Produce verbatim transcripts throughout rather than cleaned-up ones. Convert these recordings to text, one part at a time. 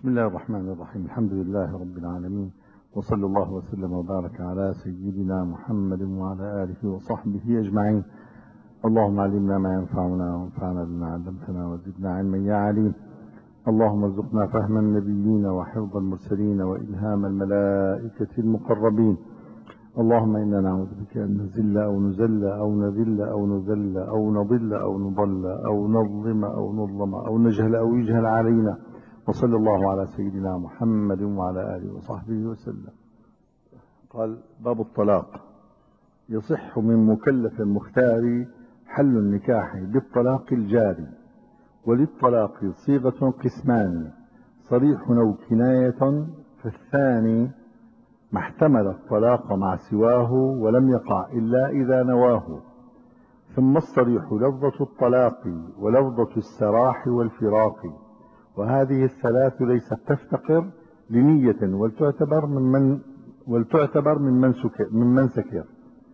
بسم الله الرحمن الرحيم. الحمد لله رب العالمين، وصلى الله وسلم وبارك على سيدنا محمد وعلى آله وصحبه أجمعين. اللهم علمنا ما ينفعنا وانفعنا بما علمتنا وزدنا علما يا عليم. اللهم ارزقنا فهم النبيين وحفظ المرسلين وإلهام الملائكة المقربين. اللهم إنا نعوذ بك أن نزل أو نزل أو نذل أو نذل أو نضل أو نضل أو نظلم أو نظلم أو نجهل أو يجهل علينا. وصلى الله على سيدنا محمد وعلى آله وصحبه وسلم. قال: باب الطلاق. يصح من مكلف مختار حل النكاح بالطلاق الجاري. وللطلاق صيغة قسمان: صريح أو كناية، فالثاني ما احتمل الطلاق مع سواه ولم يقع إلا إذا نواه. ثم الصريح لفظة الطلاق ولفظة السراح والفراق، وهذه الثلاث ليست تفتقر لنية ولتعتبر ممن ولتعتبر ممن سكر ممن سكر.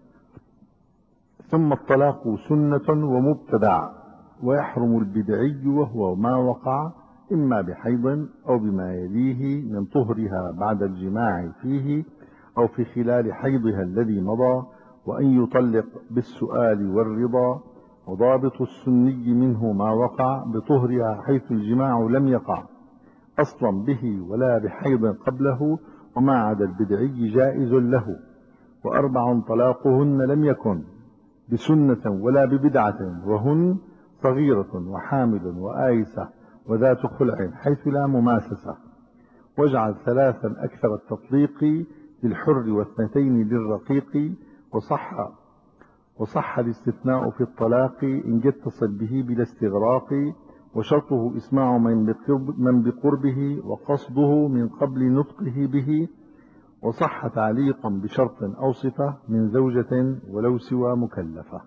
ثم الطلاق سنة ومبتدع، ويحرم البدعي وهو ما وقع إما بحيض أو بما يليه من طهرها بعد الجماع فيه أو في خلال حيضها الذي مضى، وأن يطلق بالسؤال والرضا. وضابط السني منه ما وقع بطهرها حيث الجماع لم يقع أصلا به ولا بحيض قبله، وما عدا البدعي جائز له. وأربع طلاقهن لم يكن بسنة ولا ببدعة، وهن صغيرة وحامل وآيسة وذات خلع حيث لا مماسسة. واجعل ثلاثا أكثر التطليق للحر واثنتين للرقيق. وصح وصح الاستثناء في الطلاق إن يتصل به بلا استغراق، وشرطه إسماع من بقربه وقصده من قبل نطقه به. وصح تعليقا بشرط أو صفة من زوجة ولو سوى مكلفة.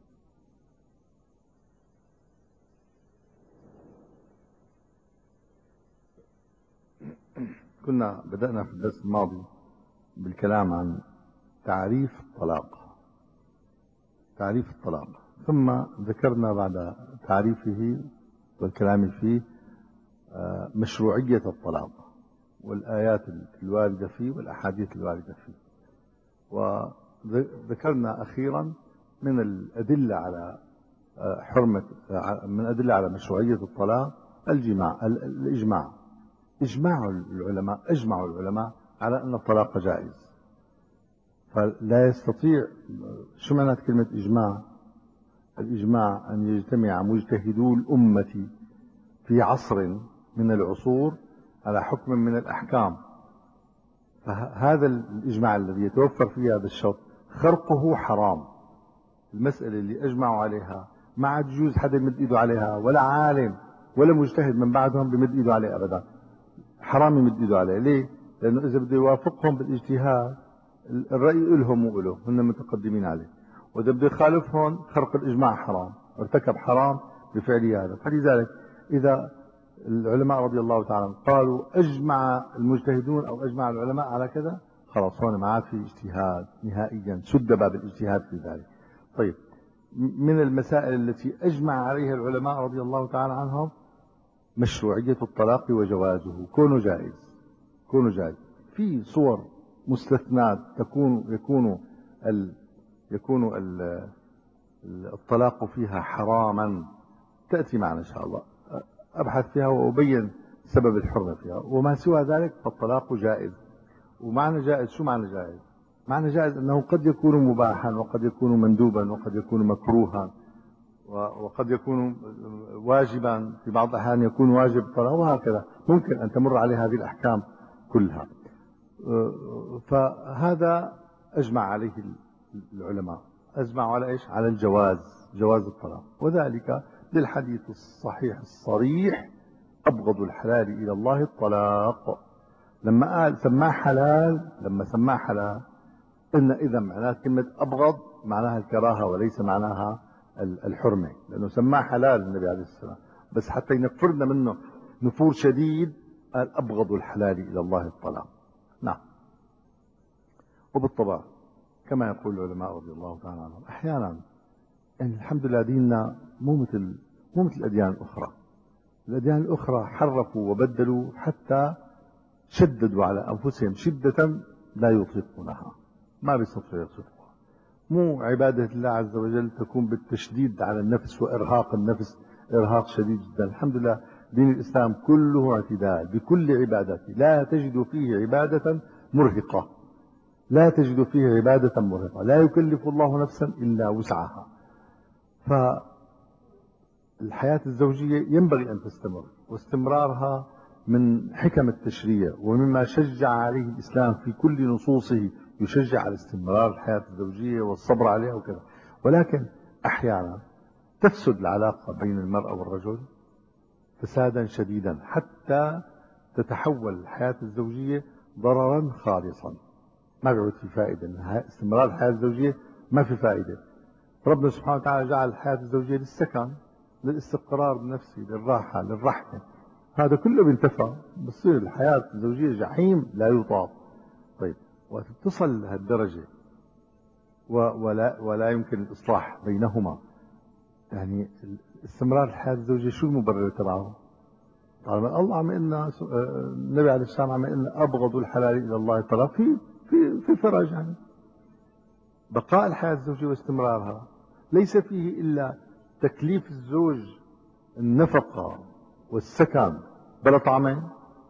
كنا بدأنا في الدرس الماضي بالكلام عن تعريف الطلاق تعريف الطلاق ثم ذكرنا بعد تعريفه والكلام فيه مشروعية الطلاق والآيات الواردة فيه والأحاديث الواردة فيه. وذكرنا أخيرا من الأدلة على حرمة من الأدلة على مشروعية الطلاق الجماع الإجماع إجماع العلماء أجمعوا العلماء على أن الطلاق جائز. فلا يستطيع، شو معنى كلمة إجماع؟ الإجماع أن يجتمع مجتهدو الأمة في عصر من العصور على حكم من الأحكام. فهذا الإجماع الذي يتوفر فيه هذا الشرط خرقه حرام. المسألة اللي أجمعوا عليها ما عاد يجوز حدا يمد إيده عليها، ولا عالم ولا مجتهد من بعدهم بمد إيده عليه أبدا. حرام يمد إيده عليه. ليه؟ لأنه إذا بده يوافقهم بالاجتهاد الرأي إلهم وإله، هن متقدمين عليه. وإذا بده يخالفهم خرق الإجماع حرام، ارتكب حرام بفعله هذا. فلذلك إذا العلماء رضي الله تعالى قالوا أجمع المجتهدون أو أجمع العلماء على كذا، خلاص هون ما عاد في اجتهاد نهائيا، سد باب الاجتهاد في ذلك. طيب، من المسائل التي أجمع عليها العلماء رضي الله تعالى عنهم مشروعية الطلاق وجوازه، كونه جائز كونه جائز في صور مستثنات تكون يكون ال يكون ال الطلاق فيها حراما، تأتي معنا إن شاء الله، أبحث فيها وأبين سبب الحرمة فيها. وما سوى ذلك فالطلاق جائز. ومعنى جائز، شو معنى جائز؟ معنى جائز أنه قد يكون مباحا وقد يكون مندوبا وقد يكون مكروها وقد يكون واجبا، في بعض الأحيان يكون واجب الطلاق، وهكذا ممكن أن تمر عليه هذه الأحكام كلها. فهذا أجمع عليه العلماء، أجمعوا على إيش؟ على الجواز، جواز الطلاق. وذلك للحديث الصحيح الصريح: أبغض الحلال إلى الله الطلاق. لما قال سماه حلال لما سماه حلال قلنا إذا معناه كلمة أبغض معناها الكراهة وليس معناها الحرمة، لأنه سماه حلال النبي عليه السلام، بس حتى ينفرنا منه نفور شديد قال أبغض الحلال إلى الله الطلاق. نعم. وبالطبع كما يقول العلماء رضي الله تعالى عنهم أحيانا، يعني الحمد لله ديننا مو مثل مو مثل الأديان الأخرى. الأديان الأخرى حرفوا وبدلوا حتى شددوا على أنفسهم شدة لا يطيقونها، ما بيستطيعوا يطيقوها. مو عبادة الله عز وجل تكون بالتشديد على النفس وإرهاق النفس إرهاق شديد جدا. الحمد لله دين الإسلام كله اعتدال بكل عباداته، لا تجد فيه عبادة مرهقة، لا تجد فيه عبادة مرهقة، لا يكلف الله نفسا إلا وسعها. فالحياة الزوجية ينبغي أن تستمر، واستمرارها من حكم التشريع ومما شجع عليه الإسلام في كل نصوصه، يشجع على استمرار الحياة الزوجية والصبر عليها وكذا. ولكن أحيانا تفسد العلاقة بين المرأة والرجل فسادا شديدا حتى تتحول الحياة الزوجية ضررا خالصا، ما بيعود في فائدة. استمرار الحياة الزوجية ما في فائدة. ربنا سبحانه وتعالى جعل الحياة الزوجية للسكن، للاستقرار النفسي، للراحة، للرحمة، هذا كله بينتفع. بتصير الحياة الزوجية جحيم لا يطاق. طيب وتصل لهالدرجة ولا, ولا يمكن الإصلاح بينهما، يعني استمرار الحياة الزوجية شو المبرر تبعه؟ طالما الله عم يقلنا، النبي عليه السلام عم يقلنا أبغض الحلال إلى الله الطلاق، في في في فرج. يعني بقاء الحياة الزوجية واستمرارها ليس فيه إلا تكليف الزوج النفقة والسكن بلا طعمين،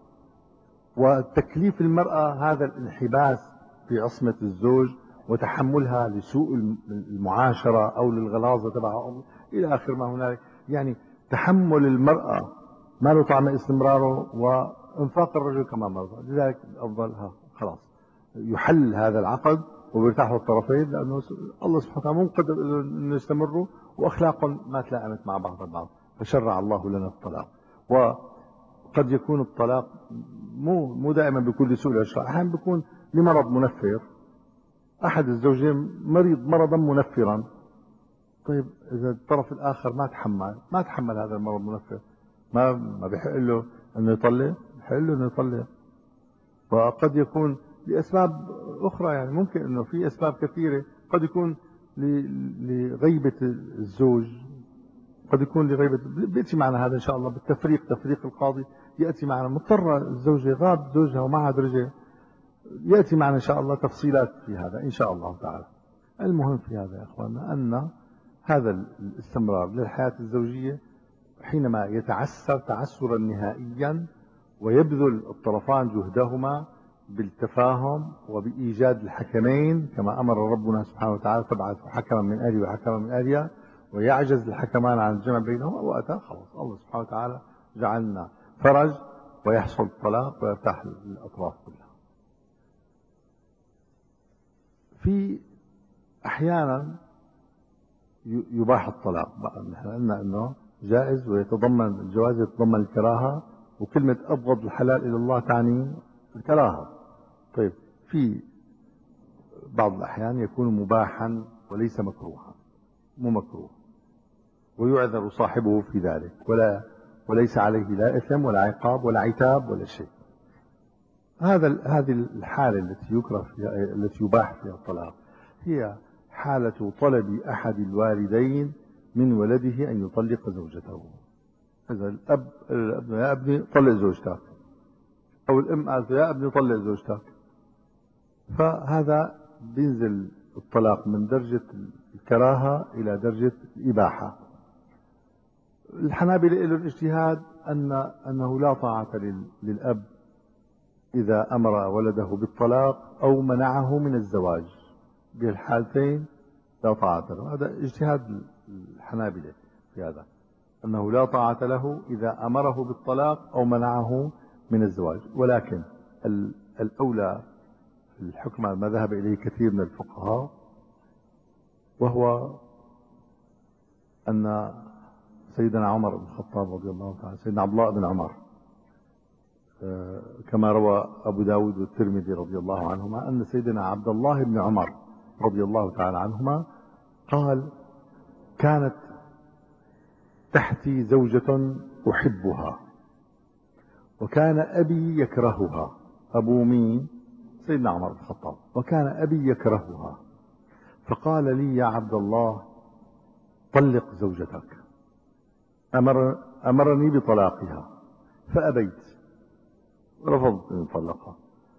وتكليف المرأة هذا الانحباس في عصمة الزوج وتحملها لسوء المعاشرة أو للغلاظة تبعها إلى آخر ما هنالك. يعني تحمل المرأة ما له طعم استمراره، وإنفاق الرجل كما مر. لذلك الأفضل ها خلاص يحل هذا العقد وبيرتاحوا الطرفين، لأنه الله سبحانه وتعالى مو قدر أن يستمروا وأخلاقهم ما تلائمت مع بعض البعض، فشرع الله لنا الطلاق. وقد يكون الطلاق مو مو دائما بكل سوء العشرة، أحيانا بيكون لمرض منفر، أحد الزوجين مريض مرضا منفرا. طيب إذا الطرف الآخر ما تحمل ما تحمل هذا المرض المنفر، ما ما بيحق له أنه يطلق، بيحق له أنه يطلق. وقد يكون لأسباب أخرى، يعني ممكن أنه في أسباب كثيرة، قد يكون لغيبة الزوج، قد يكون لغيبة، بيأتي معنا هذا إن شاء الله بالتفريق، تفريق القاضي يأتي معنا. مضطرة الزوجة، غاب زوجها ومعها درجة، يأتي معنا إن شاء الله تفصيلات في هذا إن شاء الله تعالى. المهم في هذا يا أخواننا أن هذا الاستمرار للحياة الزوجية حينما يتعسر تعسرا نهائيا ويبذل الطرفان جهدهما بالتفاهم وبإيجاد الحكمين كما أمر ربنا سبحانه وتعالى: فابعث حكما من أهله وحكما من أهلها، ويعجز الحكمان عن الجمع بينهما، وأتى خلاص الله سبحانه وتعالى جعلنا فرج ويحصل الطلاق ويرتاح الأطراف كلها. في أحيانا يباح الطلاق، نحن قلنا أنه جائز ويتضمن الجواز، يتضمن الكراهة، وكلمة أبغض الحلال إلى الله تعني الكراهة. طيب في بعض الأحيان يكون مباحا وليس مكروها، مو مكروه، ويعذر صاحبه في ذلك، ولا وليس عليه لا إثم ولا عقاب ولا عتاب ولا شيء. هذا هذه الحالة التي يكره فيها، التي يباح فيها الطلاق، هي حالة طلب أحد الوالدين من ولده أن يطلق زوجته. إذا الأب الأب يا ابني طلق زوجتك، أو الأم قالت يا ابني طلق زوجتك، فهذا بينزل الطلاق من درجة الكراهة إلى درجة الإباحة. الحنابلة له الاجتهاد أن أنه لا طاعة للأب إذا أمر ولده بالطلاق أو منعه من الزواج، بالحالتين لا طاعة له. هذا اجتهاد الحنابلة في هذا، أنه لا طاعة له إذا أمره بالطلاق أو منعه من الزواج. ولكن الأولى في الحكم على ما ذهب إليه كثير من الفقهاء، وهو أن سيدنا عمر بن الخطاب رضي الله تعالى، سيدنا عبد الله بن عمر كما روى أبو داود والترمذي رضي الله عنهما، أن سيدنا عبد الله بن عمر رضي الله تعالى عنهما قال: كانت تحتي زوجة أحبها وكان أبي يكرهها. أبو مين؟ سيدنا عمر بن الخطاب. وكان أبي يكرهها، فقال لي: يا عبد الله طلق زوجتك. أمر أمرني بطلاقها فأبيت، رفضت أن أطلقها،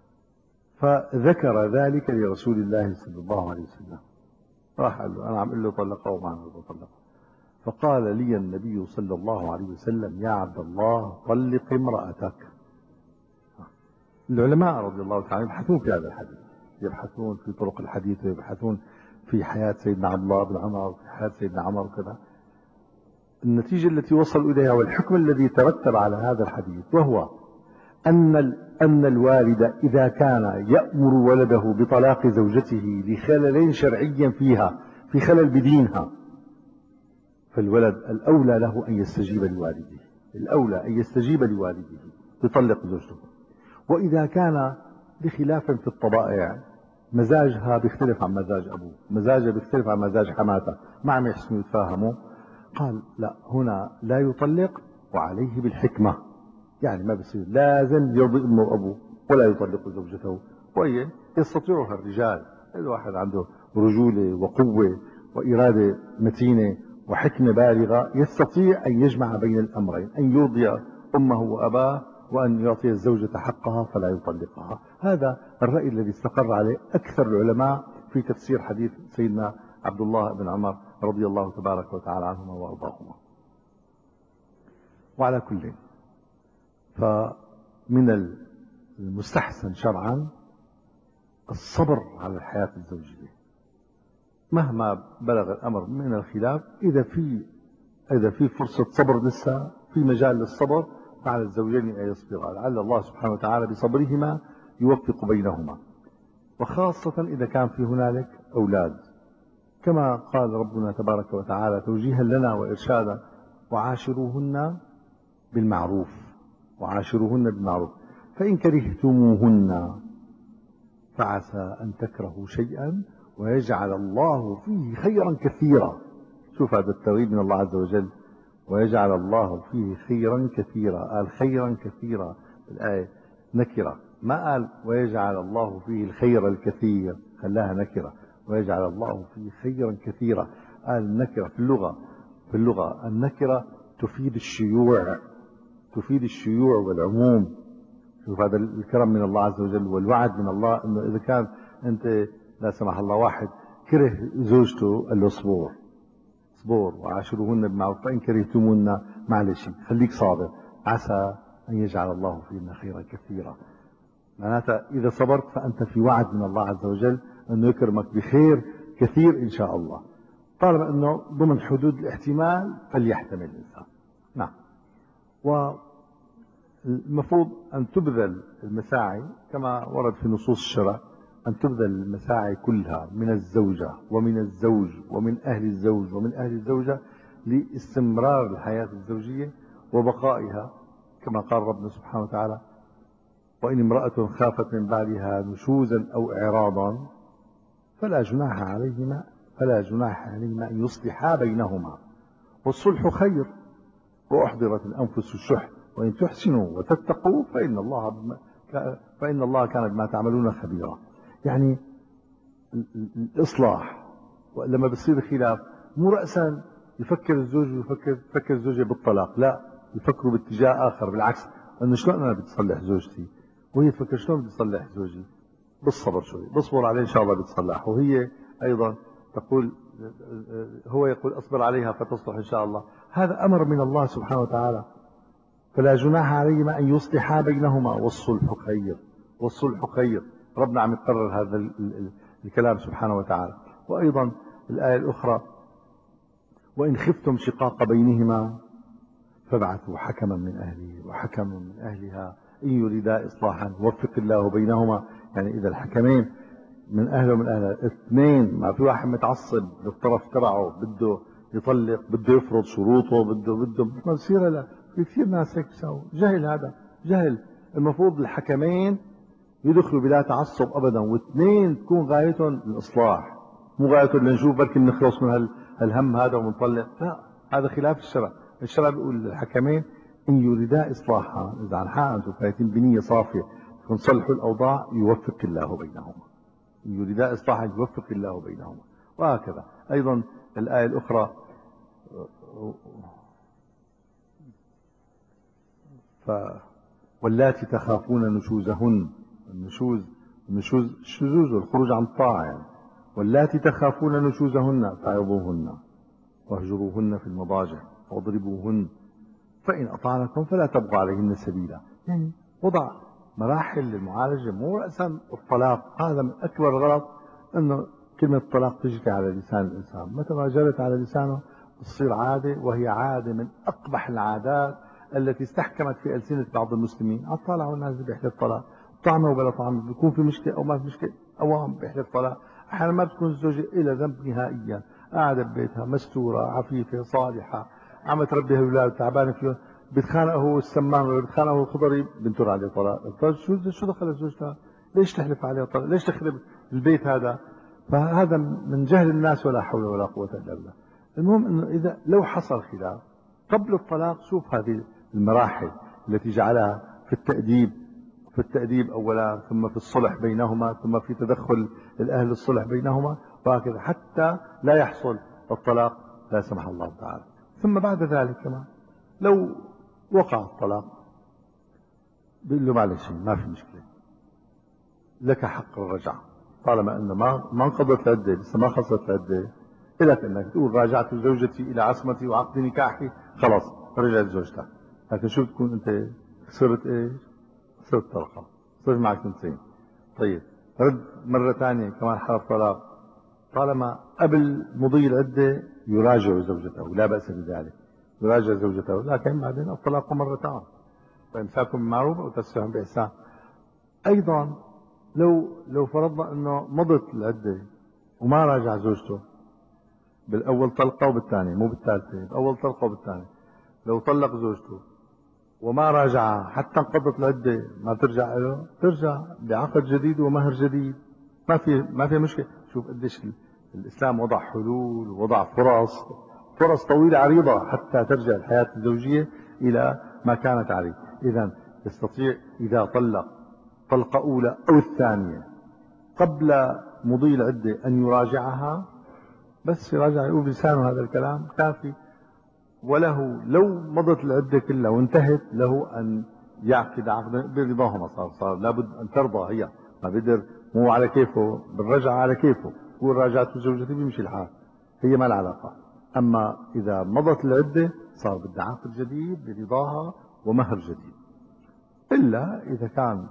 فذكر ذلك لرسول الله صلى الله عليه وسلم، راح قال له أنا عم أقول له طلقها وما عم بطلقها، فقال لي النبي صلى الله عليه وسلم يا عبد الله طلق امرأتك. العلماء رضي الله تعالى يبحثون في هذا الحديث، يبحثون في طرق الحديث ويبحثون في حياة سيدنا عبد الله بن عمر وفي حياة سيدنا عمر وكذا. النتيجة التي وصلوا إليها والحكم الذي ترتب على هذا الحديث، وهو أن أن الوالد إذا كان يأمر ولده بطلاق زوجته لخلل شرعي فيها، في خلل بدينها، فالولد الأولى له أن يستجيب لوالده، الأولى أن يستجيب لوالده يطلق زوجته. وإذا كان بخلاف في الطبائع، مزاجها بيختلف عن مزاج أبوه، مزاجها بيختلف عن مزاج حماته، ما عم يحسنوا يتفاهموا، قال لا، هنا لا يطلق وعليه بالحكمة، يعني ما بصير لازم يرضي امه وابوه ولا يطلق زوجته، وهي يستطيعها الرجال، الواحد عنده رجولة وقوة وإرادة متينة وحكمة بالغة، يستطيع أن يجمع بين الأمرين، أن يرضي أمه وأباه وأن يعطي الزوجة حقها فلا يطلقها. هذا الرأي الذي استقر عليه أكثر العلماء في تفسير حديث سيدنا عبد الله بن عمر رضي الله تبارك وتعالى عنهما وأرضاهما. وعلى كل، فمن المستحسن شرعا الصبر على الحياة الزوجية مهما بلغ الأمر من الخلاف. إذا في إذا في فرصة صبر لسه في مجال للصبر، فعلى الزوجين أن يصبرا، لعل الله سبحانه وتعالى بصبرهما يوفق بينهما، وخاصة إذا كان في هنالك أولاد، كما قال ربنا تبارك وتعالى توجيها لنا وإرشادا: وعاشروهن بالمعروف، وعاشروهن بالمعروف فإن كرهتموهن فعسى أن تكرهوا شيئا ويجعل الله فيه خيرا كثيرا. شوف هذا الترغيب من الله عز وجل، ويجعل الله فيه خيرا كثيرا، قال خيرا كثيرا الآية نكرة، ما قال ويجعل الله فيه الخير الكثير، خلاها نكرة، ويجعل الله فيه خيرا كثيرا، قال نكرة. في اللغة في اللغة النكرة تفيد الشيوع، تفيد الشيوع والعموم. شوف هذا الكرم من الله عز وجل والوعد من الله، انه اذا كان انت لا سمح الله واحد كره زوجته قال له اصبر اصبر وعاشروهن بالمعروف فان كرهتموهن، معلش خليك صابر، عسى ان يجعل الله فينا خيرا كثيرا. معناتها اذا صبرت فانت في وعد من الله عز وجل انه يكرمك بخير كثير ان شاء الله، طالما انه ضمن حدود الاحتمال فليحتمل الانسان. نعم. والمفروض أن تبذل المساعي كما ورد في نصوص الشرع، أن تبذل المساعي كلها من الزوجة ومن الزوج ومن أهل الزوج ومن أهل الزوجة لاستمرار الحياة الزوجية وبقائها، كما قال ربنا سبحانه وتعالى: وإن امرأة خافت من بعدها نشوزا أو إعراضا فلا جناح عليهما فلا جناح عليهما أن يصلحا بينهما والصلح خير وأحضرت الأنفس الشح وإن تحسنوا وتتقوا فإن الله بما فإن الله كان بما تعملون خبيرا. يعني الإصلاح لما بصير خلاف مو رأسا يفكر الزوج ويفكر تفكر الزوجة بالطلاق، لا، يفكروا باتجاه آخر، بالعكس، أنه شلون أنا بدي أصلح زوجتي، وهي تفكر شلون بدي أصلح زوجي، بالصبر شوي، بصبر عليه إن شاء الله بتصلح، وهي أيضا تقول هو يقول أصبر عليها فتصلح إن شاء الله. هذا أمر من الله سبحانه وتعالى، فلا جناح عليهما أن يصلحا بينهما والصلح خير والصلح خير. ربنا عم يقرر هذا الكلام سبحانه وتعالى. وأيضا الآية الأخرى: وإن خفتم شقاق بينهما فابعثوا حكما من أهله وحكما من أهلها إن يريدا إصلاحا يوفق الله بينهما. يعني إذا الحكمين من أهله ومن أهلها اثنين، ما في واحد متعصب بالطرف تبعه بده يطلق، بده يفرض شروطه، بده بده ما بصير. لا، في كثير ناس هيك بيساووا، جهل، هذا جهل. المفروض الحكمين يدخلوا بلا تعصب ابدا، واثنين تكون غايتهم الاصلاح، مو غايتهم لنشوف بركي نخلص من هالهم هذا ونطلق، لا، هذا خلاف الشرع. الشرع بيقول للحكمين ان يريدا اصلاحا، اذا عن حق انتم فايتين بنيه صافيه تكون صلحوا الاوضاع يوفق الله بينهما، ان يريدا اصلاحا يوفق الله بينهما. وهكذا ايضا الايه الاخرى: ف واللاتي تخافون نشوزهن، النشوز النشوز الشذوذ والخروج عن الطاعة يعني. واللاتي تخافون نشوزهن فعظوهن واهجروهن في المضاجع واضربوهن فإن أطعنكم فلا تبغوا عليهن سبيلا. يعني وضع مراحل للمعالجة، مو رأسا الطلاق. هذا من أكبر غلط، أنه كلمة الطلاق تجري على لسان الإنسان، متى ما جرت على لسانه تصير عادة، وهي عادة من أقبح العادات التي استحكمت في ألسنة بعض المسلمين. طالعوا الناس بيحكي الطلاق، طعمه وبلا طعمه، بيكون في مشكلة أو ما في مشكلة، أوام بيحكي الطلاق. أحيانا ما بتكون الزوجة إلى ذنب نهائيا، قاعدة ببيتها مستورة عفيفة صالحة، عم تربي هالأولاد تعبانة فيهم، بيتخانق هو السمان ولا بيتخانق هو الخضري، بنتر عليه طلاق. طيب شو شو دخل زوجتها؟ ليش تحلف عليه طلاق؟ ليش تخرب البيت هذا؟ فهذا من جهل الناس، ولا حول ولا قوة إلا بالله. المهم انه اذا لو حصل خلاف قبل الطلاق، شوف هذه المراحل التي جعلها في التأديب، في التأديب اولا، ثم في الصلح بينهما، ثم في تدخل الاهل الصلح بينهما، وهكذا حتى لا يحصل الطلاق لا سمح الله تعالى. ثم بعد ذلك كمان لو وقع الطلاق، بيقول له معلش ما في مشكلة، لك حق الرجعة، طالما انه ما ما انقضت العدة، لسه ما خلصت العدة، لك انك تقول راجعت زوجتي الى عصمتي وعقد نكاحي، خلاص رجعت زوجتك. لكن شو تكون انت؟ صرت ايش؟ صرت طلقة، صرت معك سنتين. طيب رد مرة ثانية كمان حرف طلاق، طالما قبل مضي العدة يراجع زوجته لا بأس بذلك، يراجع زوجته، لكن بعدين الطلاق مرتان، فإمساك بمعروف أو تسريح بإحسان. أيضا لو لو فرضنا أنه مضت العدة وما راجع زوجته بالأول طلقة وبالثاني، مو بالثالثة، بأول طلقة وبالثاني، لو طلق زوجته وما راجعها حتى انقضت العدة، ما ترجع له، ترجع بعقد جديد ومهر جديد، ما في ما في مشكلة. شوف قديش الإسلام وضع حلول، ووضع فرص فرص طويلة عريضة حتى ترجع الحياة الزوجية إلى ما كانت عليه. إذا يستطيع إذا طلق طلقة أولى أو الثانية قبل مضي العدة أن يراجعها، بس يراجع يقول بلسانه هذا الكلام كافي. وله لو مضت العدة كلها وانتهت، له أن يعقد عقدا برضاهما، صار صار لابد أن ترضى هي، ما بقدر، مو على كيفه بالرجعة، على كيفه يقول راجعت زوجتي بيمشي الحال، هي ما العلاقة. أما إذا مضت العدة صار بدها عقد جديد برضاها ومهر جديد، إلا إذا كان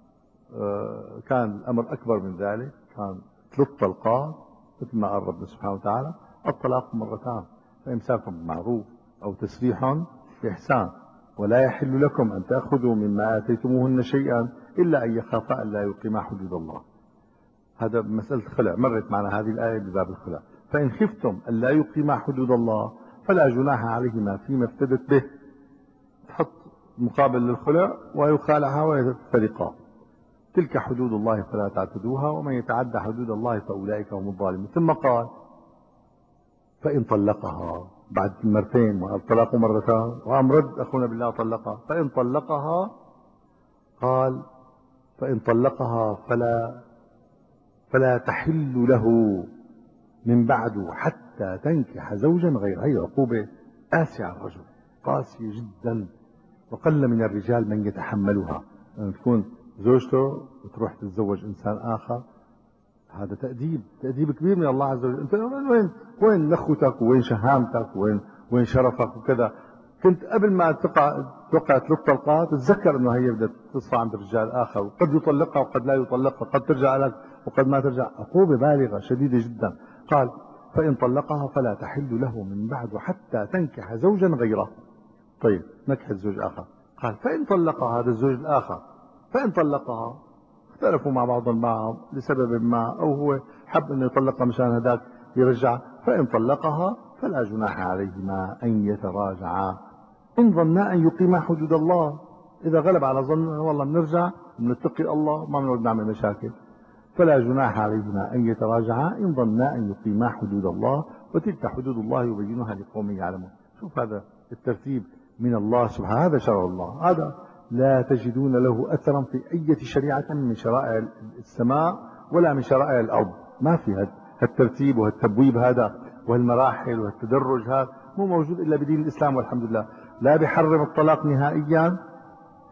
آه كان الأمر أكبر من ذلك، كان ثلاث طلقات مثل ما قال ربنا سبحانه وتعالى، الطلاق مرتان، فإمساك بمعروف أو تسريح بإحسان. ولا يحل لكم أن تأخذوا مما آتيتموهن شيئا إلا أن يخافا ألا يقيما حدود الله. هذا مسألة خلع، مرت معنا هذه الآية بباب الخلع. فإن خفتم ألا يقيما حدود الله فلا جناح عليهما فيما افتدت به، تحط مقابل للخلع ويخالعها ويفترقا، تلك حدود الله فلا تعتدوها ومن يتعدى حدود الله فأولئك هم الظالمون. ثم قال فإن طلقها بعد مرتين، والطلاق مرتان، وقام رد أخونا بالله طلقها، فإن طلقها قال فإن طلقها فلا فلا تحل له من بعد حتى تنكح زوجا غيره. هي عقوبة قاسية على الرجل، قاسية جدا، وقل من الرجال من يتحملها، أن يعني تكون زوجته وتروح تتزوج إنسان آخر. هذا تأديب، تأديب كبير من الله عز وجل. انت وين وين نخوتك، وين شهامتك، وين وين شرفك وكذا. كنت قبل ما تقع توقع ثلاث طلقات تتذكر انه هي بدها تصفى عند رجال اخر، وقد يطلقها وقد لا يطلقها، قد ترجع لك وقد ما ترجع. عقوبة بالغة شديدة جدا. قال فإن طلقها فلا تحل له من بعد حتى تنكح زوجا غيره. طيب نكحت زوج آخر، قال فإن طلقها، هذا الزوج الآخر، فإن طلقها اختلفوا مع بعضهم معهم لسبب ما، أو هو حب أنه يطلقها مشان هذاك يرجع، فإن طلقها فلا جناح عليهما أن يتراجعا إن ظنا أن يقيما حدود الله. إذا غلب على ظننا والله بنرجع بنتقي الله ما بنقعد نعمل مشاكل، فلا جناح عليهما أن يتراجعا إن ظنا أن يقيما حدود الله وتلك حدود الله يبينها لقوم يعلمون. شوف هذا الترتيب من الله سبحانه، هذا شرع الله، هذا لا تجدون له أثرا في أي شريعة من شرائع السماء ولا من شرائع الأرض. ما في هالترتيب وهالتبويب هذا وهالمراحل وهالتدرج، هذا مو موجود إلا بدين الإسلام والحمد لله. لا بيحرم الطلاق نهائيا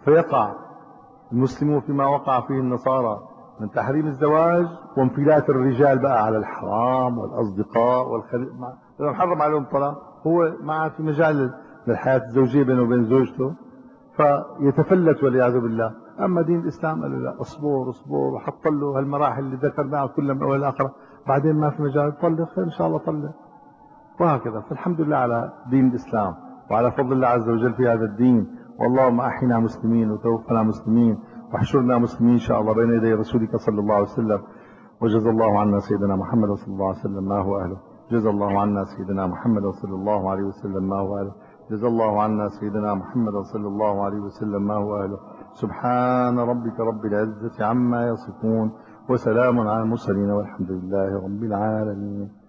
فيقع المسلمون فيما وقع فيه النصارى من تحريم الزواج وانفلات الرجال بقى على الحرام والأصدقاء والخليل. إذا محرم عليهم الطلاق، هو ما عاد في مجال للحياة الزوجية بينه وبين زوجته، فيتفلت والعياذ بالله. أما دين الإسلام قال له لا، اصبر اصبر، وحط له هالمراحل اللي ذكرناها كلها من أول لآخر، بعدين ما في مجال طلق، خير إن شاء الله طلق، وهكذا. فالحمد لله على دين الإسلام وعلى فضل الله عز وجل في هذا الدين. واللهم أحينا مسلمين وتوفنا مسلمين واحشرنا مسلمين إن شاء الله بين يدي رسولك صلى الله عليه وسلم. وجزا الله عنا سيدنا محمد صلى الله عليه وسلم ما هو أهله. جزا الله عنا سيدنا محمد صلى الله عليه وسلم ما هو أهله. جزا الله عنا سيدنا محمد صلى الله عليه وسلم ما هو أهله. سبحان ربك رب العزة عما يصفون، وسلام على المرسلين، والحمد لله رب العالمين.